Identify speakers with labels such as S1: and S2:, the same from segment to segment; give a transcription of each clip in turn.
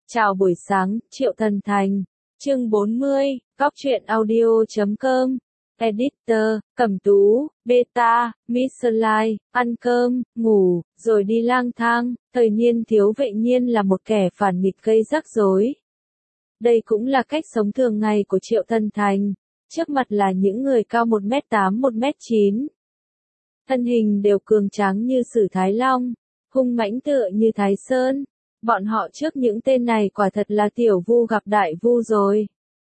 S1: Chào buổi sáng, Triệu Thần Thành. Chương 40, Góc truyện audio.com. Editor, Cẩm Tú, Beta, Missline, ăn cơm, ngủ, rồi đi lang thang. Thời niên thiếu vậy nhiên là một kẻ phản nghịch gây rắc rối. Đây cũng là cách sống thường ngày của Triệu Thần Thành. Trước mặt là những người cao 1m8, 1m9. Thân hình đều cường tráng như Sử Thái Long, hung mãnh tựa như Thái Sơn. Bọn họ trước những tên này quả thật là tiểu vu gặp đại vu rồi.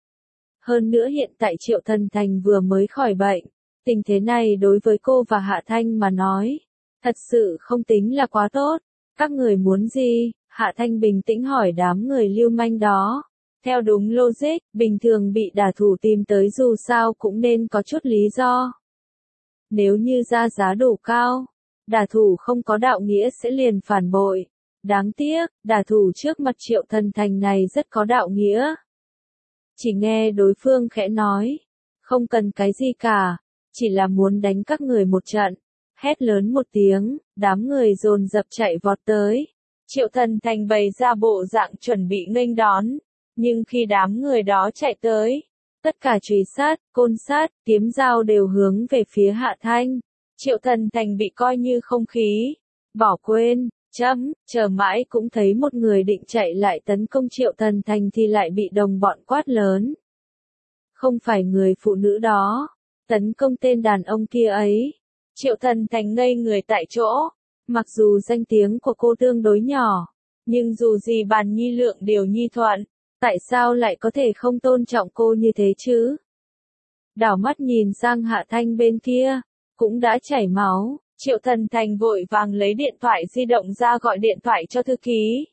S1: Hơn nữa hiện tại Triệu Thần Thành vừa mới khỏi bệnh. Tình thế này đối với cô và Hạ Thanh mà nói, thật sự không tính là quá tốt. Các người muốn gì? Hạ Thanh bình tĩnh hỏi đám người lưu manh đó. Theo đúng logic, bình thường bị đả thủ tìm tới dù sao cũng nên có chút lý do. Nếu như ra giá đủ cao, đả thủ không có đạo nghĩa sẽ liền phản bội. Đáng tiếc, đả thủ trước mặt Triệu Thần Thành này rất có đạo nghĩa. Chỉ nghe đối phương khẽ nói, không cần cái gì cả, chỉ là muốn đánh các người một trận. Hét lớn một tiếng, đám người dồn dập chạy vọt tới. Triệu Thần Thành bày ra bộ dạng chuẩn bị nghênh đón, nhưng khi đám người đó chạy tới, tất cả chùy sát, côn sát, kiếm dao đều hướng về phía Hạ Thanh. Triệu Thần Thành bị coi như không khí, bỏ quên. Chờ mãi cũng thấy một người định chạy lại tấn công Triệu Thần Thành thì lại bị đồng bọn quát lớn. Không phải người phụ nữ đó, tấn công tên đàn ông kia ấy. Triệu Thần Thành ngây người tại chỗ, mặc dù danh tiếng của cô tương đối nhỏ, nhưng dù gì bàn nhi lượng điều nhi thuận, tại sao lại có thể không tôn trọng cô như thế chứ? Đảo mắt nhìn sang Hạ Thanh bên kia, cũng đã chảy máu. Triệu Thần Thành vội vàng lấy điện thoại di động ra gọi điện thoại cho thư ký.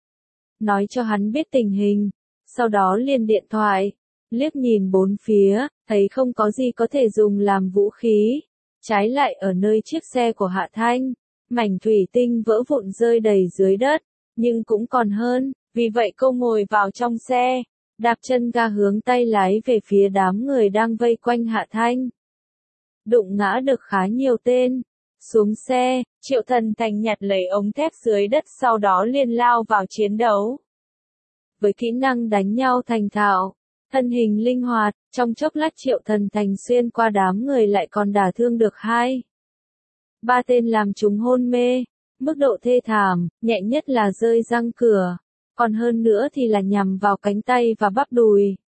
S1: Nói cho hắn biết tình hình, sau đó liền điện thoại, liếc nhìn bốn phía, thấy không có gì có thể dùng làm vũ khí. Trái lại ở nơi chiếc xe của Hạ Thanh, mảnh thủy tinh vỡ vụn rơi đầy dưới đất, nhưng cũng còn hơn, vì vậy cô ngồi vào trong xe, đạp chân ga hướng tay lái về phía đám người đang vây quanh Hạ Thanh. Đụng ngã được khá nhiều tên. Xuống xe, Triệu Thần Thành nhặt lấy ống thép dưới đất sau đó liền lao vào chiến đấu. Với kỹ năng đánh nhau thành thạo, thân hình linh hoạt, trong chốc lát Triệu Thần Thành xuyên qua đám người lại còn đả thương được 2-3 tên làm chúng hôn mê. Mức độ thê thảm, nhẹ nhất là rơi răng cửa, còn hơn nữa thì là nhằm vào cánh tay và bắp đùi.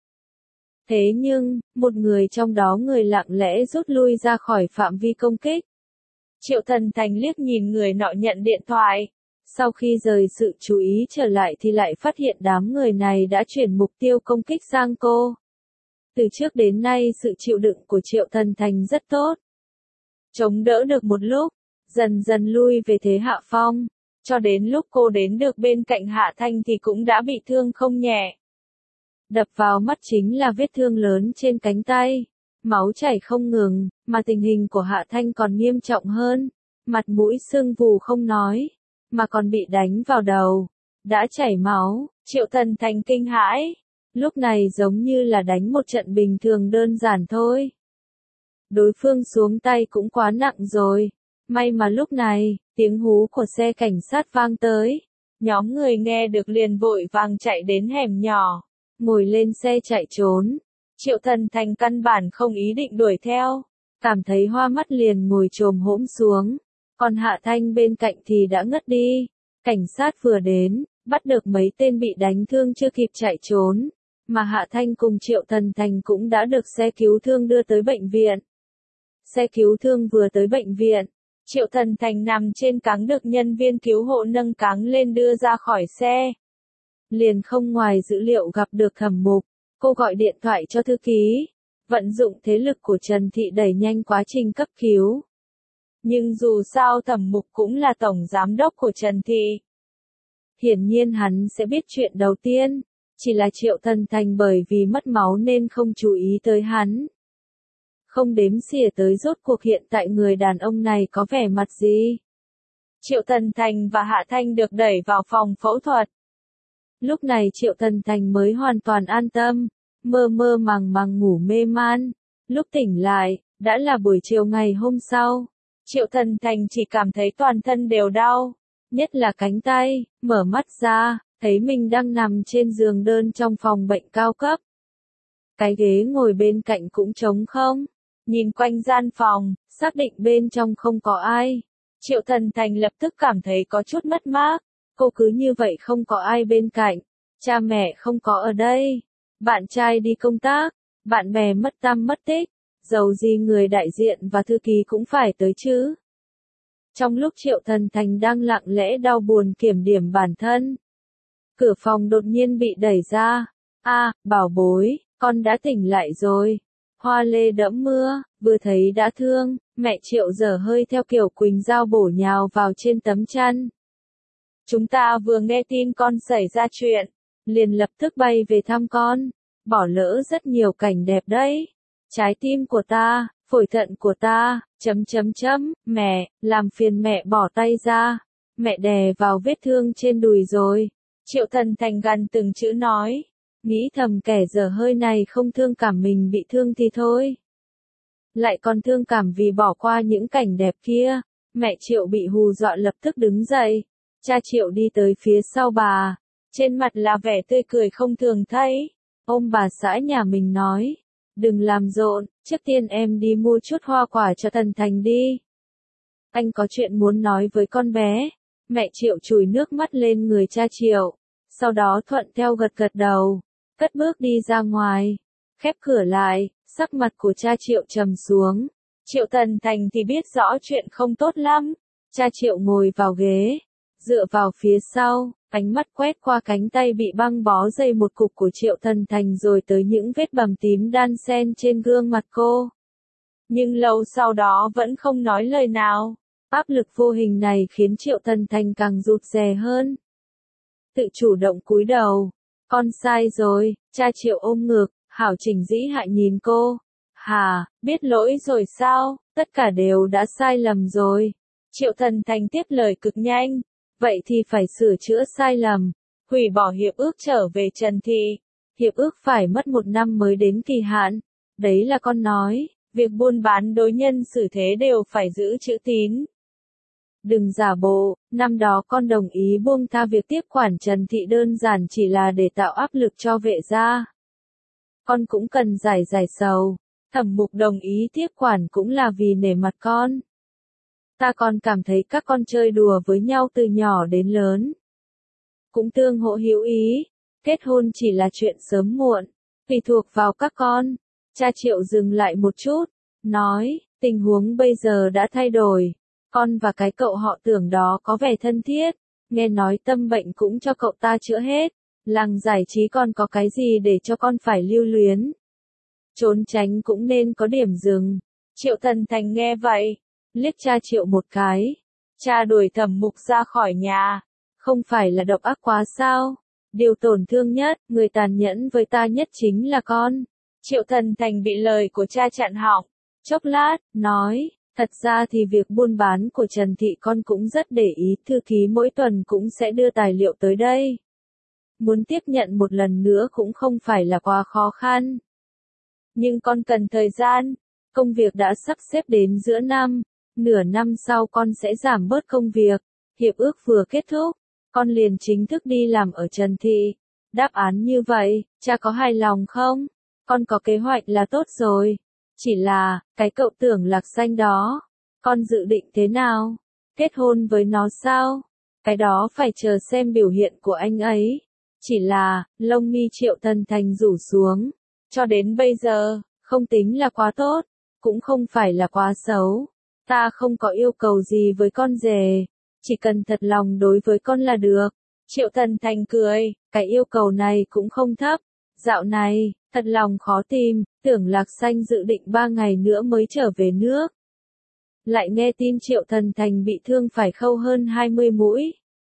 S1: Thế nhưng, một người trong đó người lặng lẽ rút lui ra khỏi phạm vi công kích. Triệu Thần Thành liếc nhìn người nọ nhận điện thoại. Sau khi rời sự chú ý trở lại thì lại phát hiện đám người này đã chuyển mục tiêu công kích sang cô. Từ trước đến nay sự chịu đựng của Triệu Thần Thành rất tốt. Chống đỡ được một lúc, dần dần lui về thế hạ phong. Cho đến lúc cô đến được bên cạnh Hạ Thanh thì cũng đã bị thương không nhẹ. Đập vào mắt chính là vết thương lớn trên cánh tay. Máu chảy không ngừng, mà tình hình của Hạ Thanh còn nghiêm trọng hơn. Mặt mũi sưng vù không nói, mà còn bị đánh vào đầu. Đã chảy máu, Triệu Thần Thành kinh hãi. Lúc này giống như là đánh một trận bình thường đơn giản thôi. Đối phương xuống tay cũng quá nặng rồi. May mà lúc này, tiếng hú của xe cảnh sát vang tới. Nhóm người nghe được liền vội vàng chạy đến hẻm nhỏ, ngồi lên xe chạy trốn. Triệu Thần Thành căn bản không ý định đuổi theo, cảm thấy hoa mắt liền ngồi chồm hổm xuống, còn Hạ Thanh bên cạnh thì đã ngất đi. Cảnh sát vừa đến, bắt được mấy tên bị đánh thương chưa kịp chạy trốn, mà Hạ Thanh cùng Triệu Thần Thành cũng đã được xe cứu thương đưa tới bệnh viện. Xe cứu thương vừa tới bệnh viện, Triệu Thần Thành nằm trên cáng được nhân viên cứu hộ nâng cáng lên đưa ra khỏi xe. Liền không ngoài dữ liệu gặp được Thẩm Mục. Cô gọi điện thoại cho thư ký, vận dụng thế lực của Trần Thị đẩy nhanh quá trình cấp cứu. Nhưng dù sao Thẩm Mục cũng là tổng giám đốc của Trần Thị. Hiển nhiên hắn sẽ biết chuyện đầu tiên, chỉ là Triệu Thần Thành bởi vì mất máu nên không chú ý tới hắn. Không đếm xỉa tới rốt cuộc hiện tại người đàn ông này có vẻ mặt gì. Triệu Thần Thành và Hạ Thanh được đẩy vào phòng phẫu thuật. Lúc này Triệu Thần Thành mới hoàn toàn an tâm, mơ mơ màng màng ngủ mê man. Lúc tỉnh lại, đã là buổi chiều ngày hôm sau. Triệu Thần Thành chỉ cảm thấy toàn thân đều đau, nhất là cánh tay. Mở mắt ra, thấy mình đang nằm trên giường đơn trong phòng bệnh cao cấp. Cái ghế ngồi bên cạnh cũng trống không. Nhìn quanh gian phòng, xác định bên trong không có ai. Triệu Thần Thành lập tức cảm thấy có chút mất mát. Cô cứ như vậy không có ai bên cạnh. Cha mẹ không có ở đây. Bạn trai đi công tác. Bạn bè mất tăm mất tích. Dầu gì người đại diện và thư ký cũng phải tới chứ. Trong lúc Triệu Thần Thành đang lặng lẽ đau buồn kiểm điểm bản thân. Cửa phòng đột nhiên bị đẩy ra. Bảo bối, con đã tỉnh lại rồi. Hoa lê đẫm mưa, vừa thấy đã thương, mẹ Triệu dở hơi theo kiểu Quỳnh Dao bổ nhào vào trên tấm chăn. Chúng ta vừa nghe tin con xảy ra chuyện, liền lập tức bay về thăm con, bỏ lỡ rất nhiều cảnh đẹp đấy. Trái tim của ta, phổi thận của ta, mẹ, làm phiền mẹ bỏ tay ra, mẹ đè vào vết thương trên đùi rồi. Triệu Thần Thành gần từng chữ nói. Nghĩ thầm kẻ dở hơi này không thương cảm mình bị thương thì thôi. Lại còn thương cảm vì bỏ qua những cảnh đẹp kia. Mẹ Triệu bị hù dọa lập tức đứng dậy. Cha Triệu đi tới phía sau bà. Trên mặt là vẻ tươi cười không thường thấy. Ôm bà xã nhà mình nói. Đừng làm rộn, trước tiên em đi mua chút hoa quả cho Thần Thành đi. Anh có chuyện muốn nói với con bé. Mẹ Triệu chùi nước mắt lên người cha Triệu. Sau đó thuận theo gật gật đầu. Cất bước đi ra ngoài, khép cửa lại, sắc mặt của cha Triệu trầm xuống. Triệu Thần Thành thì biết rõ chuyện không tốt lắm. Cha Triệu ngồi vào ghế, dựa vào phía sau, ánh mắt quét qua cánh tay bị băng bó dây một cục của Triệu Thần Thành rồi tới những vết bầm tím đan xen trên gương mặt cô. Nhưng lâu sau đó vẫn không nói lời nào. Áp lực vô hình này khiến Triệu Thần Thành càng rụt rè hơn. Tự chủ động cúi đầu. Con sai rồi, cha Triệu ôm ngực, hảo chỉnh dĩ hạ nhìn cô. Biết lỗi rồi sao, tất cả đều đã sai lầm rồi. Triệu Thần Thành tiếp lời cực nhanh. Vậy thì phải sửa chữa sai lầm, hủy bỏ hiệp ước trở về Trần Thị. Hiệp ước phải mất 1 năm mới đến kỳ hạn. Đấy là con nói, việc buôn bán đối nhân xử thế đều phải giữ chữ tín. Đừng giả bộ, năm đó con đồng ý buông tha việc tiếp quản Trần Thị đơn giản chỉ là để tạo áp lực cho Vệ gia. Con cũng cần giải sầu. Thẩm Mục đồng ý tiếp quản cũng là vì nể mặt con. Ta còn cảm thấy các con chơi đùa với nhau từ nhỏ đến lớn. Cũng tương hỗ hữu ý. Kết hôn chỉ là chuyện sớm muộn, tùy thuộc vào các con. Cha Triệu dừng lại một chút, nói, tình huống bây giờ đã thay đổi. Con và cái cậu họ Tưởng đó có vẻ thân thiết, nghe nói tâm bệnh cũng cho cậu ta chữa hết. Làng giải trí còn có cái gì để cho con phải lưu luyến. Trốn tránh cũng nên có điểm dừng. Triệu Thần Thành nghe vậy, liếc cha Triệu một cái. Cha đuổi Thẩm Mục ra khỏi nhà, không phải là độc ác quá sao? Điều tổn thương nhất, người tàn nhẫn với ta nhất chính là con. Triệu Thần Thành bị lời của cha chặn họng, chốc lát, nói, thật ra thì việc buôn bán của Trần Thị con cũng rất để ý, thư ký mỗi tuần cũng sẽ đưa tài liệu tới đây. Muốn tiếp nhận một lần nữa cũng không phải là quá khó khăn. Nhưng con cần thời gian, công việc đã sắp xếp đến giữa năm, nửa năm sau con sẽ giảm bớt công việc, hiệp ước vừa kết thúc, con liền chính thức đi làm ở Trần Thị. Đáp án như vậy, cha có hài lòng không? Con có kế hoạch là tốt rồi. Chỉ là, cái cậu Tưởng Lạc Xanh đó, con dự định thế nào? Kết hôn với nó sao? Cái đó phải chờ xem biểu hiện của anh ấy. Chỉ là, lông mi Triệu Thần Thành rủ xuống. Cho đến bây giờ, không tính là quá tốt, cũng không phải là quá xấu. Ta không có yêu cầu gì với con rể, chỉ cần thật lòng đối với con là được. Triệu Thần Thành cười, cái yêu cầu này cũng không thấp. Dạo này, thật lòng khó tìm, Tưởng Lạc Xanh dự định 3 ngày nữa mới trở về nước. Lại nghe tin Triệu Thần Thành bị thương phải khâu hơn 20 mũi.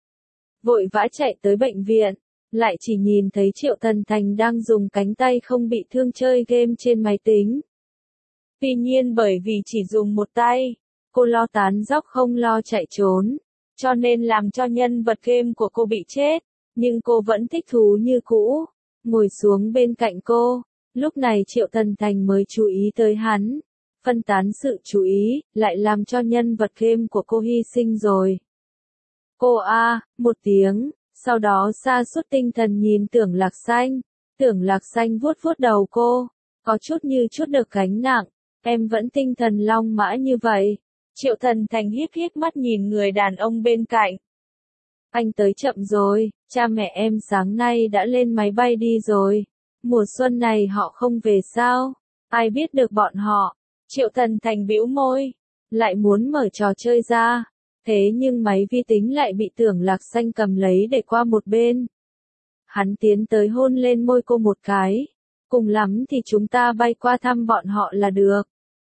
S1: Vội vã chạy tới bệnh viện, lại chỉ nhìn thấy Triệu Thần Thành đang dùng cánh tay không bị thương chơi game trên máy tính. Tuy nhiên bởi vì chỉ dùng một tay, cô lo tán dóc không lo chạy trốn, cho nên làm cho nhân vật game của cô bị chết, nhưng cô vẫn thích thú như cũ, ngồi xuống bên cạnh cô. Lúc này Triệu Thần Thành mới chú ý tới hắn, phân tán sự chú ý, lại làm cho nhân vật game của cô hy sinh rồi. Cô một tiếng, Sau đó sa sút tinh thần nhìn Tưởng Lạc Xanh. Tưởng Lạc Xanh vuốt vuốt đầu cô, có chút như chút được gánh nặng. Em vẫn tinh thần long mã như vậy. Triệu Thần Thành híp híp mắt nhìn người đàn ông bên cạnh. Anh tới chậm rồi, cha mẹ em sáng nay đã lên máy bay đi rồi. Mùa xuân này họ không về sao? Ai biết được bọn họ? Triệu Thần Thành bĩu môi, lại muốn mở trò chơi ra. Thế nhưng máy vi tính lại bị Tưởng Lạc Xanh cầm lấy để qua một bên. Hắn tiến tới hôn lên môi cô một cái. Cùng lắm thì chúng ta bay qua thăm bọn họ là được.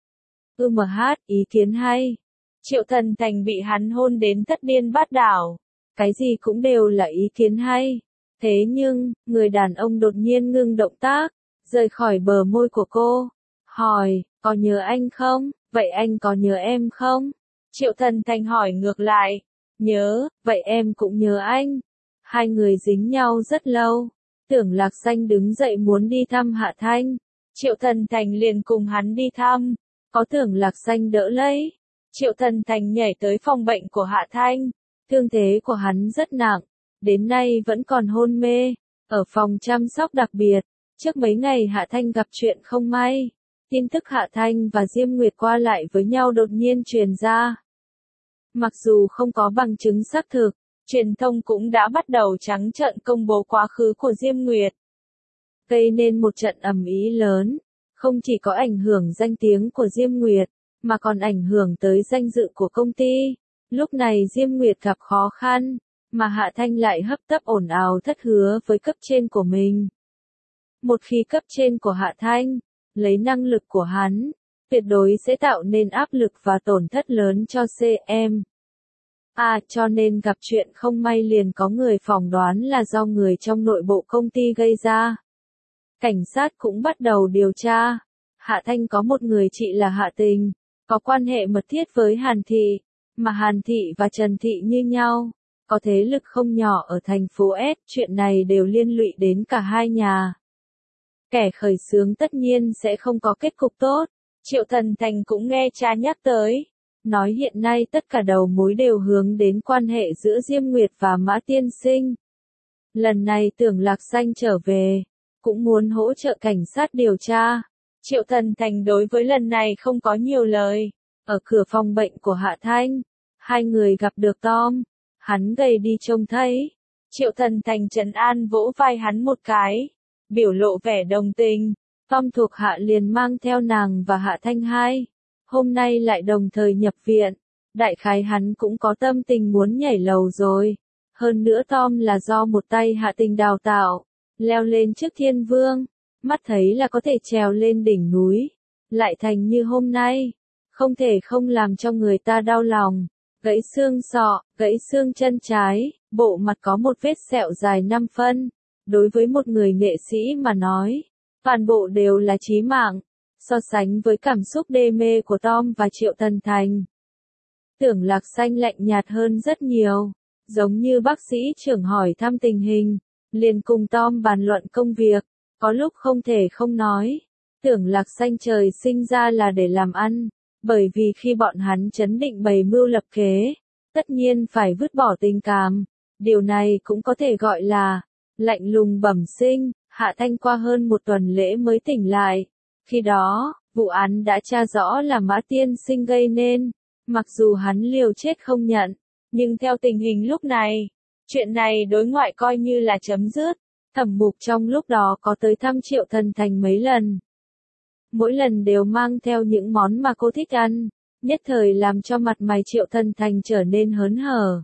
S1: Ý kiến hay. Triệu Thần Thành bị hắn hôn đến thất điên bát đảo. Cái gì cũng đều là ý kiến hay. Thế nhưng, người đàn ông đột nhiên ngưng động tác, rời khỏi bờ môi của cô. Hỏi, có nhớ anh không? Vậy anh có nhớ em không? Triệu Thần Thành hỏi ngược lại. Nhớ, vậy em cũng nhớ anh. Hai người dính nhau rất lâu. Tưởng Lạc Xanh đứng dậy muốn đi thăm Hạ Thanh. Triệu Thần Thành liền cùng hắn đi thăm. Có Tưởng Lạc Xanh đỡ lấy. Triệu Thần Thành nhảy tới phòng bệnh của Hạ Thanh. Thương thế của hắn rất nặng. Đến nay vẫn còn hôn mê. Ở phòng chăm sóc đặc biệt. Trước mấy ngày Hạ Thanh gặp chuyện không may. Tin tức Hạ Thanh và Diêm Nguyệt qua lại với nhau đột nhiên truyền ra. Mặc dù không có bằng chứng xác thực, truyền thông cũng đã bắt đầu trắng trợn công bố quá khứ của Diêm Nguyệt. Gây nên một trận ầm ĩ lớn, không chỉ có ảnh hưởng danh tiếng của Diêm Nguyệt, mà còn ảnh hưởng tới danh dự của công ty. Lúc này Diêm Nguyệt gặp khó khăn, mà Hạ Thanh lại hấp tấp ồn ào thất hứa với cấp trên của mình. Một khi cấp trên của Hạ Thanh lấy năng lực của hắn, tuyệt đối sẽ tạo nên áp lực và tổn thất lớn cho CM. Cho nên gặp chuyện không may liền có người phỏng đoán là do người trong nội bộ công ty gây ra. Cảnh sát cũng bắt đầu điều tra. Hạ Thanh có một người chị là Hạ Tình, có quan hệ mật thiết với Hàn Thị, mà Hàn Thị và Trần Thị như nhau, có thế lực không nhỏ ở thành phố S. Chuyện này đều liên lụy đến cả hai nhà. Kẻ khởi xướng tất nhiên sẽ không có kết cục tốt. Triệu Thần Thành cũng nghe cha nhắc tới. Nói hiện nay tất cả đầu mối đều hướng đến quan hệ giữa Diêm Nguyệt và Mã Tiên Sinh. Lần này Tưởng Lạc Xanh trở về, cũng muốn hỗ trợ cảnh sát điều tra. Triệu Thần Thành đối với lần này không có nhiều lời. Ở cửa phòng bệnh của Hạ Thanh, hai người gặp được Tom. Hắn gầy đi trông thấy. Triệu Thần Thành trấn an vỗ vai hắn một cái, biểu lộ vẻ đồng tình. Tom thuộc hạ liền mang theo nàng và Hạ Thanh hai. Hôm nay lại đồng thời nhập viện. Đại khái hắn cũng có tâm tình muốn nhảy lầu rồi. Hơn nữa Tom là do một tay Hạ Tình đào tạo. Leo lên trước Thiên Vương. Mắt thấy là có thể trèo lên đỉnh núi. Lại thành như hôm nay. Không thể không làm cho người ta đau lòng. Gãy xương sọ, gãy xương chân trái. Bộ mặt có một vết sẹo dài 5 phân. Đối với một người nghệ sĩ mà nói, toàn bộ đều là chí mạng. So sánh với cảm xúc đê mê của Tom và Triệu Thần Thành, Tưởng Lạc Xanh lạnh nhạt hơn rất nhiều. Giống như bác sĩ trưởng hỏi thăm tình hình, liền cùng Tom bàn luận công việc. Có lúc không thể không nói, Tưởng Lạc Xanh trời sinh ra là để làm ăn. Bởi vì khi bọn hắn trấn định bày mưu lập kế, tất nhiên phải vứt bỏ tình cảm. Điều này cũng có thể gọi là lạnh lùng bẩm sinh. Hạ Thanh qua hơn một tuần lễ mới tỉnh lại. Khi đó, vụ án đã tra rõ là Mã Tiên Sinh gây nên. Mặc dù hắn liều chết không nhận, nhưng theo tình hình lúc này, chuyện này đối ngoại coi như là chấm dứt. Thẩm Mục trong lúc đó có tới thăm Triệu Thần Thành mấy lần. Mỗi lần đều mang theo những món mà cô thích ăn, nhất thời làm cho mặt mày Triệu Thần Thành trở nên hớn hở.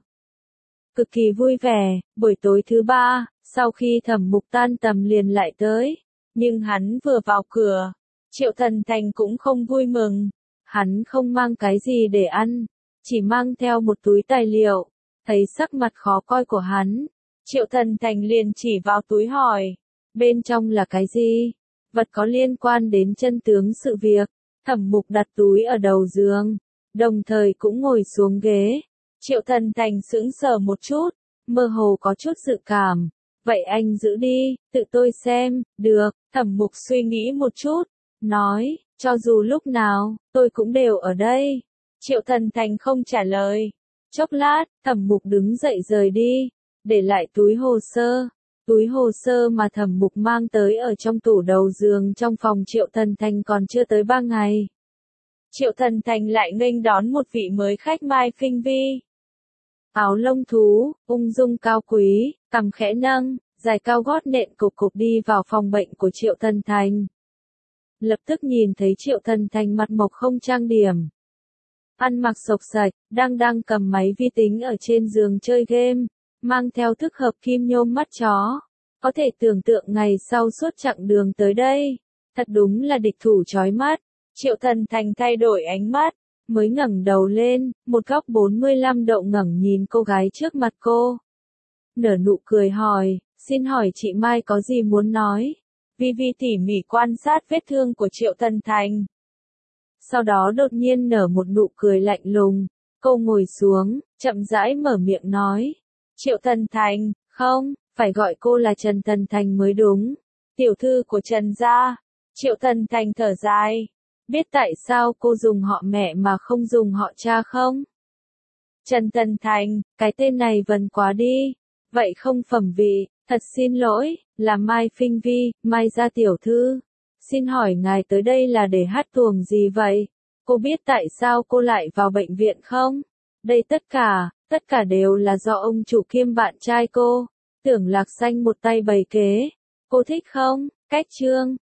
S1: Cực kỳ vui vẻ. Buổi tối thứ ba, sau khi Thẩm Mục tan tầm liền lại tới. Nhưng hắn vừa vào cửa, Triệu Thần Thành cũng không vui mừng. Hắn không mang cái gì để ăn, chỉ mang theo một túi tài liệu. Thấy sắc mặt khó coi của hắn, Triệu Thần Thành liền chỉ vào túi hỏi, bên trong là cái gì? Vật có liên quan đến chân tướng sự việc. Thẩm Mục đặt túi ở đầu giường, đồng thời cũng ngồi xuống ghế. Triệu Thần Thành sững sờ một chút, mơ hồ có chút dự cảm. Vậy anh giữ đi, tự tôi xem. Được. Thẩm Mục suy nghĩ một chút, nói, cho dù lúc nào, tôi cũng đều ở đây. Triệu Thần Thành không trả lời. Chốc lát, Thẩm Mục đứng dậy rời đi. để lại túi hồ sơ. Túi hồ sơ mà Thẩm Mục mang tới ở trong tủ đầu giường trong phòng Triệu Thần Thành còn chưa tới 3 ngày. Triệu Thần Thành lại nghênh đón một vị mới khách Mai Phinh Vi. Áo lông thú, ung dung cao quý, cằm khẽ nâng, giày cao gót nện cục cục đi vào phòng bệnh của Triệu Thần Thành. Lập tức nhìn thấy Triệu Thần Thành mặt mộc không trang điểm. Ăn mặc xộc xạch, đang cầm máy vi tính ở trên giường chơi game, mang theo thức hợp kim nhôm mắt chó. Có thể tưởng tượng ngày sau suốt chặng đường tới đây. Thật đúng là địch thủ chói mắt. Triệu Thần Thành thay đổi ánh mắt, mới ngẩng đầu lên, một góc 45 độ ngẩng nhìn cô gái trước mặt cô. Nở nụ cười hỏi, xin hỏi chị Mai có gì muốn nói? Vi Vi tỉ mỉ quan sát vết thương của Triệu Thần Thành. Sau đó đột nhiên nở một nụ cười lạnh lùng, cô ngồi xuống, chậm rãi mở miệng nói. Triệu Thần Thành, không, phải gọi cô là Trần Thần Thành mới đúng. Tiểu thư của Trần gia. Triệu Thần Thành thở dài. Biết tại sao cô dùng họ mẹ mà không dùng họ cha không? Trần Thần Thành, cái tên này vần quá đi. Vậy không phẩm vị, thật xin lỗi, là Mai Phinh Vi, Mai gia tiểu thư. Xin hỏi ngài tới đây là để hát tuồng gì vậy? Cô biết tại sao cô lại vào bệnh viện không? Đây tất cả đều là do ông chủ kiêm bạn trai cô. Tưởng Lạc Xanh một tay bày kế. Cô thích không? Cách chương.